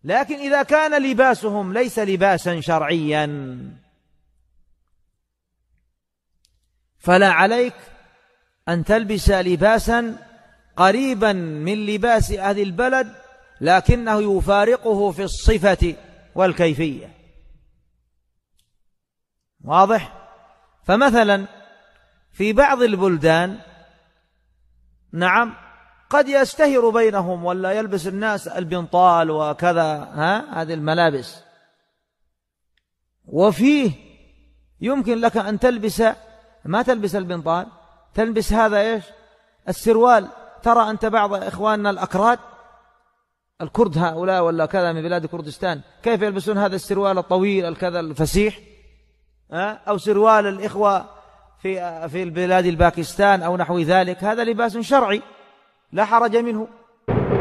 لكن إذا كان لباسهم ليس لباسا شرعيا فلا عليك أن تلبس لباسا قريبا من لباس أهل البلد لكنه يفارقه في الصفة والكيفية. واضح؟ فمثلا في بعض البلدان نعم قد يستهر بينهم ولا يلبس الناس البنطال وكذا هذه الملابس، وفيه يمكن لك أن تلبس ما تلبس البنطال، تلبس هذا إيش السروال. ترى أنت بعض إخواننا الأكراد الكرد هؤلاء ولا كذا من بلاد كردستان كيف يلبسون هذا السروال الطويل الكذا الفسيح، أو سروال الإخوة في البلاد الباكستان أو نحو ذلك، هذا لباس شرعي لا حرج منه.